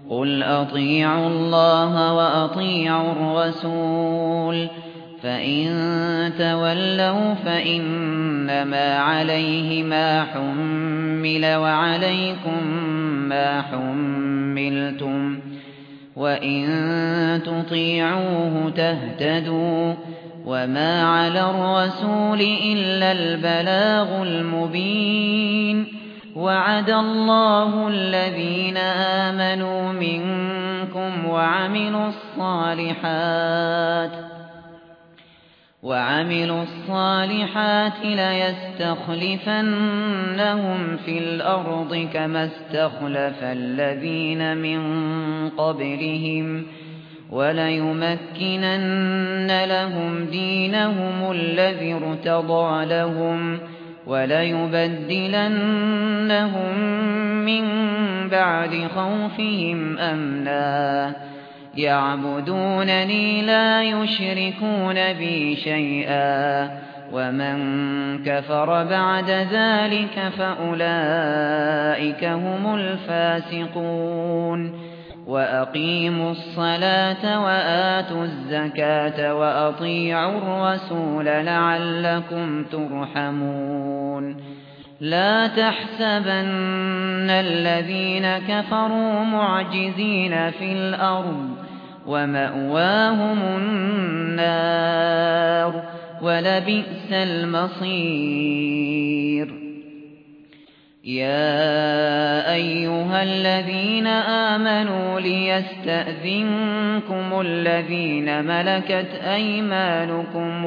قُلْ أَطِيعُوا اللَّهَ وَأَطِيعُوا الرَّسُولَ فَإِن تَوَلَّوْا فَإِنَّمَا عَلَيْهِ مَا حُمِّلَ وَعَلَيْكُم مَّا حُمِّلْتُمْ وَإِن تُطِيعُوهُ تَهْتَدُوا وَمَا عَلَى الرَّسُولِ إِلَّا الْبَلَاغُ الْمُبِينُ وَعَدَ اللَّهُ الَّذِينَ آمَنُوا مِنكُمْ وَعَمِلُوا الصَّالِحَاتِ لَيَسْتَخْلِفَنَّهُمْ فِي الْأَرْضِ كَمَا اسْتَخْلَفَ الَّذِينَ مِن قَبْلِهِمْ وَلَيُمَكِّنَنَّ لَهُمْ دِينَهُمُ الَّذِي ارْتَضَىٰ لَهُمْ وَلَيُبَدِّلَنَّهُم مِّن بَعْدِ خَوْفِهِمْ أَمْنًا يَعْبُدُونَنِي لَا يُشْرِكُونَ بِي شَيْئًا وَمَن كَفَرَ بَعْدَ ذَلِكَ فَأُولَٰئِكَ هُمُ الْفَاسِقُونَ وَأَقِيمُوا الصَّلَاةَ وَآتُوا الزَّكَاةَ وَأَطِيعُوا الرَّسُولَ لَعَلَّكُمْ تُرْحَمُونَ لَا تَحْسَبَنَّ الَّذِينَ كَفَرُوا مُعْجِزِينَ فِي الْأَرْضِ وَمَأْوَاهُمُ النَّارُ وَلَبِئْسَ الْمَصِيرُ يَا أَيُّهَا الَّذِينَ آمَنُوا لِيَسْتَأْذِنكُمُ الَّذِينَ مَلَكَتْ أَيْمَانُكُمْ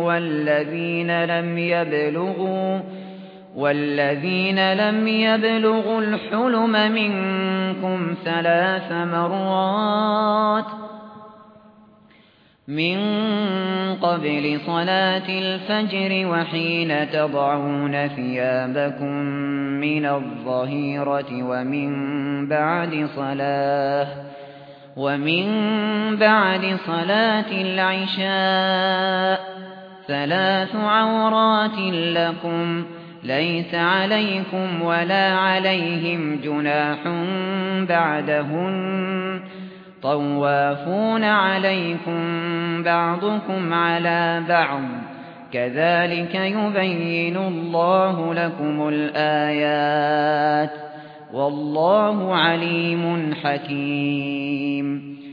وَالَّذِينَ لَمْ يَبْلُغُوا الْحُلُمَ مِنكُمْ 3 مرات من قبل صلاة الفجر وحين تضعون ثيابكم من الظهيرة ومن بعد صلاة العشاء 3 عورات لكم ليس عليكم ولا عليهم جناح بعدهن طوافون عليكم بعضكم على بعض كذلك يبين الله لكم الآيات والله عليم حكيم